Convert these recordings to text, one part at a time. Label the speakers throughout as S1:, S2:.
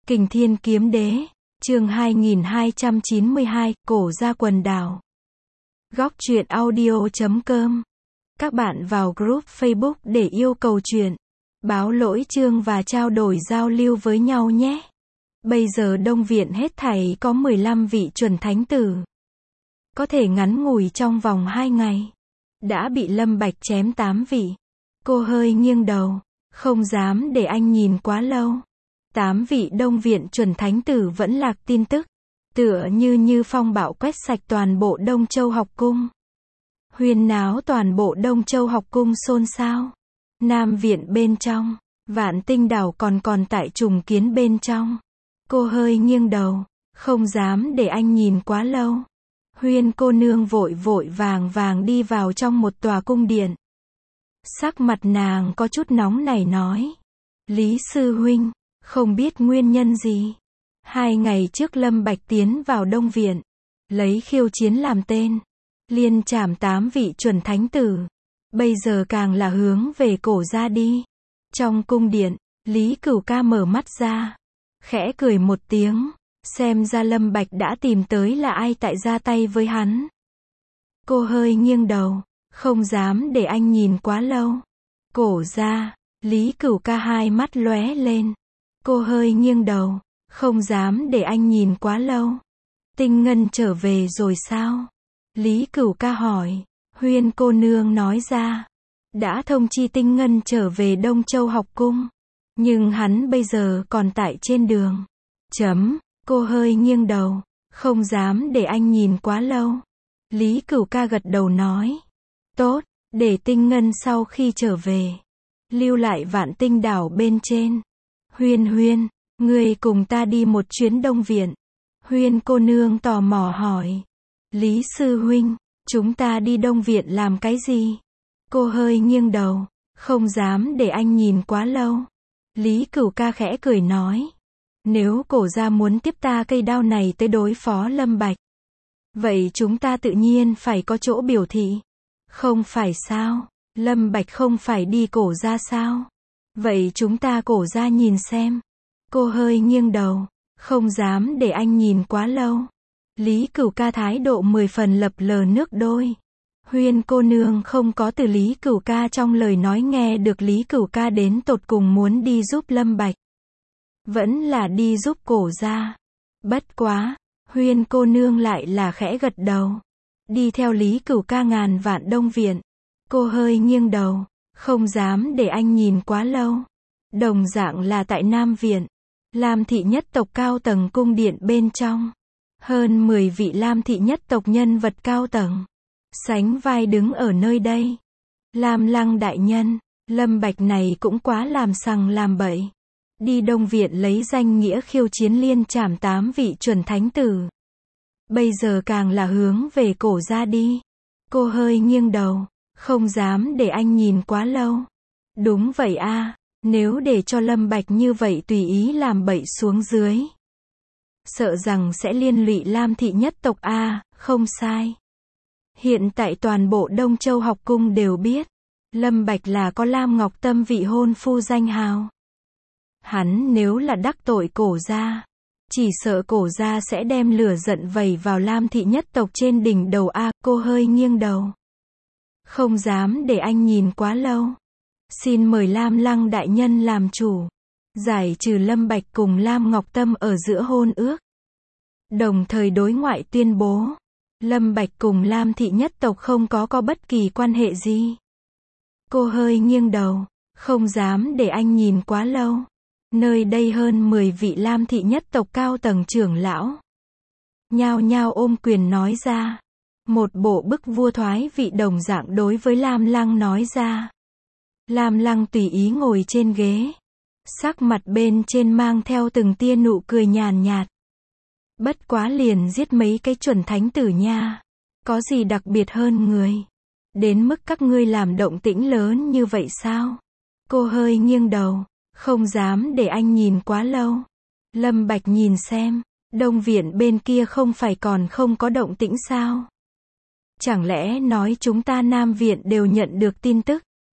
S1: Kình Thiên Kiếm Đế, chương 2292, Cổ Gia Quần Đảo. Góc truyện audio.com. Các bạn vào group Facebook để yêu cầu truyện, báo lỗi chương và trao đổi giao lưu với nhau nhé. Bây giờ Đông Viện hết thảy có 15 vị chuẩn thánh tử. Có thể ngắn ngủi trong vòng 2 ngày. Đã bị Lâm Bạch chém 8 vị. Cô hơi nghiêng đầu, không dám để anh nhìn quá lâu. 8 vị Đông Viện chuẩn thánh tử vẫn lạc tin tức. Tựa như phong bão quét sạch toàn bộ Đông Châu học cung. Huyên náo toàn bộ Đông Châu học cung xôn xao. Nam Viện bên trong, Vạn Tinh đảo còn tại trùng kiến bên trong. Cô hơi nghiêng đầu, không dám để anh nhìn quá lâu. Huyên cô nương vội vàng đi vào trong một tòa cung điện. Sắc mặt nàng có chút nóng nảy nói. Lý sư huynh, không biết nguyên nhân gì. 2 ngày trước Lâm Bạch tiến vào Đông Viện, lấy khiêu chiến làm tên, liên trảm 8 vị chuẩn thánh tử. Bây giờ càng là hướng về Cổ Gia đi. Trong cung điện, Lý Cửu Ca mở mắt ra, khẽ cười một tiếng, xem ra Lâm Bạch đã tìm tới là ai tại ra tay với hắn. Cô hơi nghiêng đầu, không dám để anh nhìn quá lâu. Cổ Gia, Lý Cửu Ca hai mắt lóe lên. Cô hơi nghiêng đầu, không dám để anh nhìn quá lâu. Tinh Ngân trở về rồi sao? Lý Cửu Ca hỏi. Huyên cô nương nói ra, đã thông chi Tinh Ngân trở về Đông Châu học cung, nhưng hắn bây giờ còn tại trên đường. Cô hơi nghiêng đầu, không dám để anh nhìn quá lâu. Lý Cửu Ca gật đầu nói. Tốt, để Tinh Ngân sau khi trở về, lưu lại Vạn Tinh đảo bên trên. Huyên, ngươi cùng ta đi một chuyến Đông Viện. Huyên cô nương tò mò hỏi. Lý sư huynh, chúng ta đi Đông Viện làm cái gì? Cô hơi nghiêng đầu, không dám để anh nhìn quá lâu. Lý Cửu Ca khẽ cười nói. Nếu Cổ Gia muốn tiếp ta cây đao này tới đối phó Lâm Bạch, vậy chúng ta tự nhiên phải có chỗ biểu thị. Không phải sao? Lâm Bạch không phải đi Cổ Gia sao? Vậy chúng ta Cổ Gia nhìn xem. Cô hơi nghiêng đầu, không dám để anh nhìn quá lâu. Lý Cửu Ca thái độ 10 phần lập lờ nước đôi. Huyên cô nương không có từ Lý Cửu Ca trong lời nói nghe được Lý Cửu Ca đến tột cùng muốn đi giúp Lâm Bạch, vẫn là đi giúp Cổ Gia. Bất quá, Huyên cô nương lại là khẽ gật đầu. Đi theo Lý Cửu Ca ngàn vạn Đông Viện. Cô hơi nghiêng đầu, không dám để anh nhìn quá lâu. Đồng dạng là tại Nam Viện, Lam thị nhất tộc cao tầng cung điện bên trong. Hơn 10 vị Lam thị nhất tộc nhân vật cao tầng, sánh vai đứng ở nơi đây. Lam Lăng đại nhân, Lâm Bạch này cũng quá làm sằng làm bậy. Đi Đông Viện lấy danh nghĩa khiêu chiến liên trảm 8 vị chuẩn thánh tử. Bây giờ càng là hướng về Cổ Gia đi. Cô hơi nghiêng đầu, không dám để anh nhìn quá lâu. Đúng vậy a, nếu để cho Lâm Bạch như vậy tùy ý làm bậy xuống dưới, sợ rằng sẽ liên lụy Lam thị nhất tộc a, không sai. Hiện tại toàn bộ Đông Châu học cung đều biết, Lâm Bạch là có Lam Ngọc Tâm vị hôn phu danh hào. Hắn nếu là đắc tội Cổ Gia, chỉ sợ Cổ Gia sẽ đem lửa giận vẩy vào Lam thị nhất tộc trên đỉnh đầu a. Cô hơi nghiêng đầu, không dám để anh nhìn quá lâu. Xin mời Lam Lăng đại nhân làm chủ, giải trừ Lâm Bạch cùng Lam Ngọc Tâm ở giữa hôn ước. Đồng thời đối ngoại tuyên bố, Lâm Bạch cùng Lam thị nhất tộc không có bất kỳ quan hệ gì. Cô hơi nghiêng đầu, không dám để anh nhìn quá lâu. Nơi đây hơn 10 vị Lam thị nhất tộc cao tầng trưởng lão nhao nhao ôm quyền nói ra. Một bộ bức vua thoái vị đồng dạng đối với Lam Lăng nói ra. Lam Lăng tùy ý ngồi trên ghế, sắc mặt bên trên mang theo từng tia nụ cười nhàn nhạt. Bất quá liền giết mấy cái chuẩn thánh tử nha, có gì đặc biệt hơn người, đến mức các ngươi làm động tĩnh lớn như vậy sao? Cô hơi nghiêng đầu, không dám để anh nhìn quá lâu. Lâm Bạch nhìn xem, Đông Viện bên kia không phải còn không có động tĩnh sao? Chẳng lẽ nói chúng ta Nam Viện đều nhận được tin tức?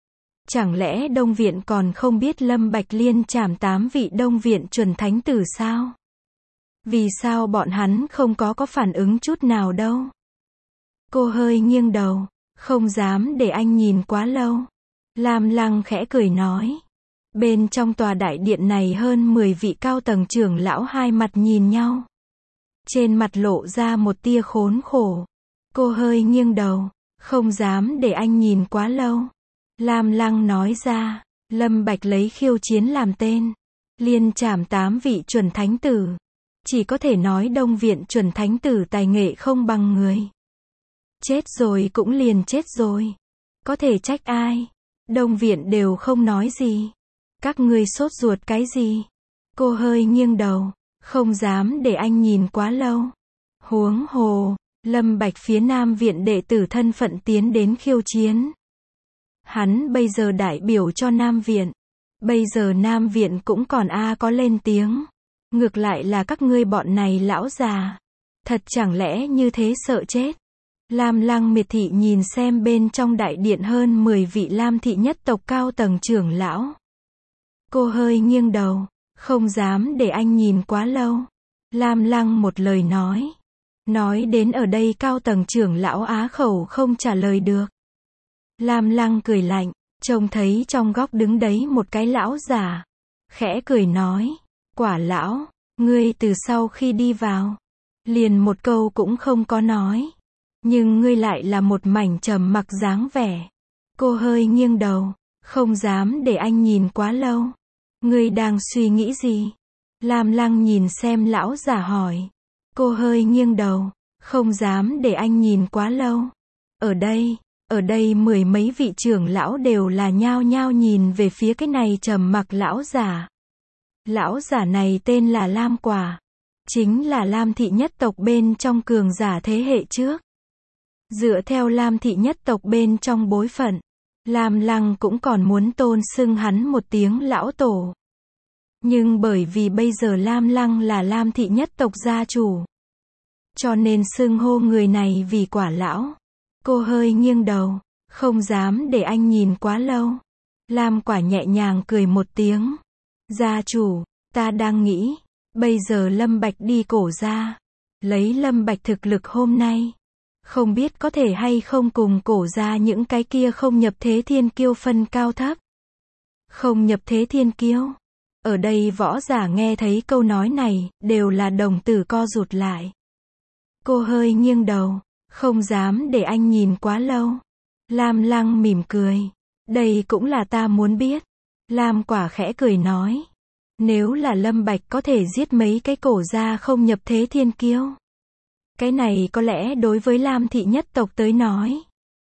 S1: Chẳng lẽ Đông Viện còn không biết Lâm Bạch liên trảm 8 vị Đông Viện chuẩn thánh tử sao? Vì sao bọn hắn không có phản ứng chút nào đâu? Cô hơi nghiêng đầu, không dám để anh nhìn quá lâu. Lam Lăng khẽ cười nói. Bên trong tòa đại điện này hơn 10 vị cao tầng trưởng lão hai mặt nhìn nhau. Trên mặt lộ ra một tia khốn khổ. Cô hơi nghiêng đầu, không dám để anh nhìn quá lâu. Lam Lăng nói ra, Lâm Bạch lấy khiêu chiến làm tên. Liên trảm 8 vị chuẩn thánh tử. Chỉ có thể nói Đông Viện chuẩn thánh tử tài nghệ không bằng người. Chết rồi cũng liền chết rồi. Có thể trách ai? Đông Viện đều không nói gì. Các ngươi sốt ruột cái gì? Cô hơi nghiêng đầu, không dám để anh nhìn quá lâu. Huống hồ, Lâm Bạch phía Nam Viện đệ tử thân phận tiến đến khiêu chiến. Hắn bây giờ đại biểu cho Nam Viện. Bây giờ Nam Viện cũng còn có lên tiếng. Ngược lại là các ngươi bọn này lão già. Thật chẳng lẽ như thế sợ chết? Lam Lăng miệt thị nhìn xem bên trong đại điện hơn 10 vị Lam thị nhất tộc cao tầng trưởng lão. Cô hơi nghiêng đầu, không dám để anh nhìn quá lâu. Lam Lăng một lời nói. Nói đến ở đây cao tầng trưởng lão á khẩu không trả lời được. Lam Lăng cười lạnh, trông thấy trong góc đứng đấy một cái lão già. Khẽ cười nói, Quả lão, ngươi từ sau khi đi vào, liền một câu cũng không có nói. Nhưng ngươi lại là một mảnh trầm mặc dáng vẻ. Cô hơi nghiêng đầu, không dám để anh nhìn quá lâu. Ngươi đang suy nghĩ gì? Lam Lăng nhìn xem lão già hỏi. Cô hơi nghiêng đầu, không dám để anh nhìn quá lâu. Ở đây mười mấy vị trưởng lão đều là nhao nhao nhìn về phía cái này trầm mặc lão giả. Lão giả này tên là Lam Quả. Chính là Lam thị nhất tộc bên trong cường giả thế hệ trước. Dựa theo Lam thị nhất tộc bên trong bối phận, Lam Lăng cũng còn muốn tôn xưng hắn một tiếng lão tổ. Nhưng bởi vì bây giờ Lam Lăng là Lam thị nhất tộc gia chủ, cho nên xưng hô người này vì Quả lão. Cô hơi nghiêng đầu, không dám để anh nhìn quá lâu. Lam Quả nhẹ nhàng cười một tiếng. Gia chủ, ta đang nghĩ, bây giờ Lâm Bạch đi Cổ gia, lấy Lâm Bạch thực lực hôm nay, không biết có thể hay không cùng Cổ gia những cái kia không nhập thế thiên kiêu phân cao thấp. Không nhập thế thiên kiêu. Ở đây võ giả nghe thấy câu nói này, đều là đồng tử co rụt lại. Cô hơi nghiêng đầu, không dám để anh nhìn quá lâu. Lam Lăng mỉm cười. Đây cũng là ta muốn biết. Lam Quả khẽ cười nói. Nếu là Lâm Bạch có thể giết mấy cái Cổ gia không nhập thế thiên kiêu, cái này có lẽ đối với Lam thị nhất tộc tới nói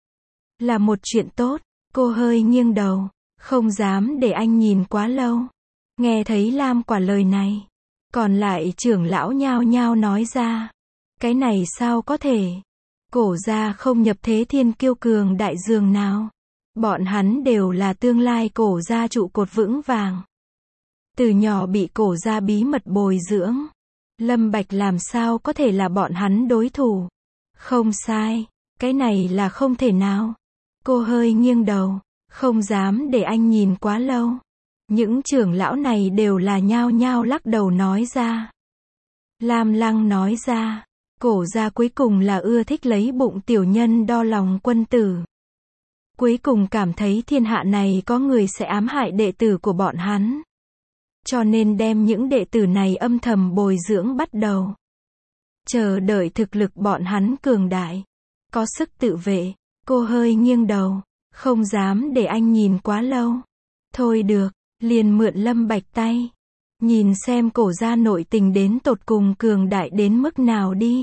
S1: là một chuyện tốt. Cô hơi nghiêng đầu, không dám để anh nhìn quá lâu. Nghe thấy Lam Quả lời này, còn lại trưởng lão nhao nhao nói ra. Cái này sao có thể? Cổ gia không nhập thế thiên kiêu cường đại dường nào. Bọn hắn đều là tương lai Cổ gia trụ cột vững vàng. Từ nhỏ bị Cổ gia bí mật bồi dưỡng. Lâm Bạch làm sao có thể là bọn hắn đối thủ? Không sai, cái này là không thể nào. Cô hơi nghiêng đầu, không dám để anh nhìn quá lâu. Những trưởng lão này đều là nhao nhao lắc đầu nói ra. Lam Lăng nói ra, Cổ gia cuối cùng là ưa thích lấy bụng tiểu nhân đo lòng quân tử. Cuối cùng cảm thấy thiên hạ này có người sẽ ám hại đệ tử của bọn hắn. Cho nên đem những đệ tử này âm thầm bồi dưỡng bắt đầu. Chờ đợi thực lực bọn hắn cường đại, có sức tự vệ. Cô hơi nghiêng đầu, không dám để anh nhìn quá lâu. Thôi được, liền mượn Lâm Bạch tay. Nhìn xem Cổ gia nội tình đến tột cùng cường đại đến mức nào đi.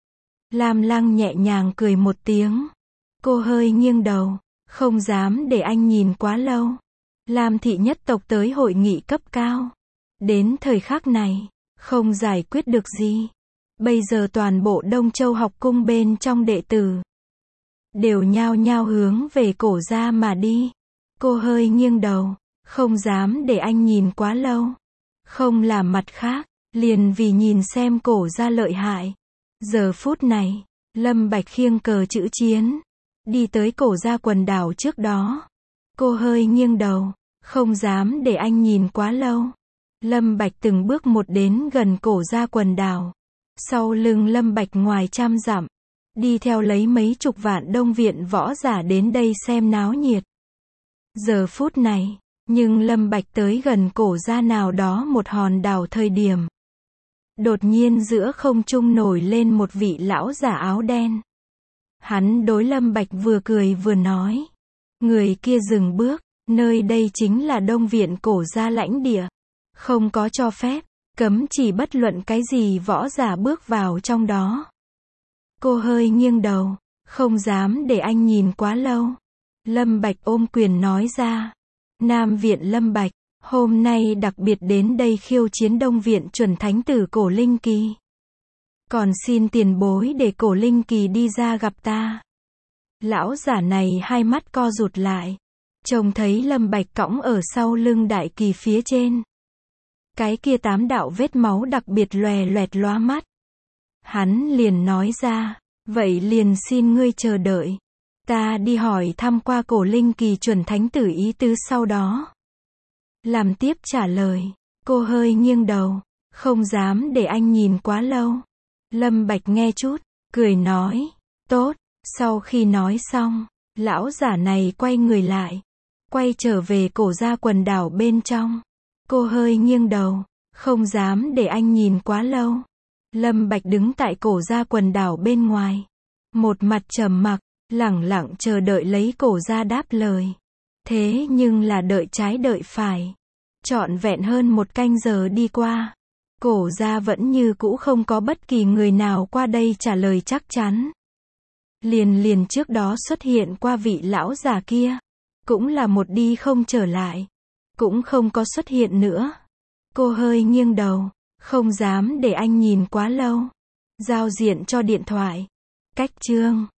S1: Lam Lăng nhẹ nhàng cười một tiếng. Cô hơi nghiêng đầu, không dám để anh nhìn quá lâu. Lam thị nhất tộc tới hội nghị cấp cao. Đến thời khắc này, không giải quyết được gì. Bây giờ toàn bộ Đông Châu học cung bên trong đệ tử đều nhao nhao hướng về Cổ gia mà đi. Cô hơi nghiêng đầu, không dám để anh nhìn quá lâu. Không làm mặt khác, liền vì nhìn xem Cổ gia lợi hại. Giờ phút này, Lâm Bạch khiêng cờ chữ chiến, đi tới Cổ gia quần đảo trước đó. Cô hơi nghiêng đầu, không dám để anh nhìn quá lâu. Lâm Bạch từng bước một đến gần Cổ Gia Quần Đảo. Sau lưng Lâm Bạch ngoài trăm dặm, đi theo lấy mấy chục vạn đông viện võ giả đến đây xem náo nhiệt. Giờ phút này, nhưng Lâm Bạch tới gần Cổ Gia nào đó một hòn đảo thời điểm. Đột nhiên giữa không trung nổi lên một vị lão giả áo đen. Hắn đối Lâm Bạch vừa cười vừa nói. Người kia dừng bước, nơi đây chính là Đông Viện Cổ Gia lãnh địa. Không có cho phép, cấm chỉ bất luận cái gì võ giả bước vào trong đó. Cô hơi nghiêng đầu, không dám để anh nhìn quá lâu. Lâm Bạch ôm quyền nói ra. Nam Viện Lâm Bạch, hôm nay đặc biệt đến đây khiêu chiến Đông Viện chuẩn thánh tử Cổ Linh Kỳ. Còn xin tiền bối để Cổ Linh Kỳ đi ra gặp ta. Lão giả này hai mắt co rụt lại. Trông thấy Lâm Bạch cõng ở sau lưng đại kỳ phía trên. Cái kia 8 đạo vết máu đặc biệt lòe loẹt lóa mắt. Hắn liền nói ra, vậy liền xin ngươi chờ đợi. Ta đi hỏi thăm qua Cổ Linh Kỳ chuẩn thánh tử ý tứ sau đó. Làm tiếp trả lời, cô hơi nghiêng đầu, không dám để anh nhìn quá lâu. Lâm Bạch nghe chút, cười nói, tốt. Sau khi nói xong, lão giả này quay người lại, quay trở về Cổ Gia Quần Đảo bên trong. Cô hơi nghiêng đầu, không dám để anh nhìn quá lâu. Lâm Bạch đứng tại Cổ Gia Quần Đảo bên ngoài, một mặt trầm mặc, lẳng lặng chờ đợi lấy Cổ Gia đáp lời. Thế nhưng là đợi trái đợi phải, trọn vẹn hơn một canh giờ đi qua, Cổ Gia vẫn như cũ không có bất kỳ người nào qua đây trả lời chắc chắn. Liền trước đó xuất hiện qua vị lão già kia, cũng là một đi không trở lại, cũng không có xuất hiện nữa. Cô hơi nghiêng đầu, không dám để anh nhìn quá lâu. Giao diện cho điện thoại. Cách chương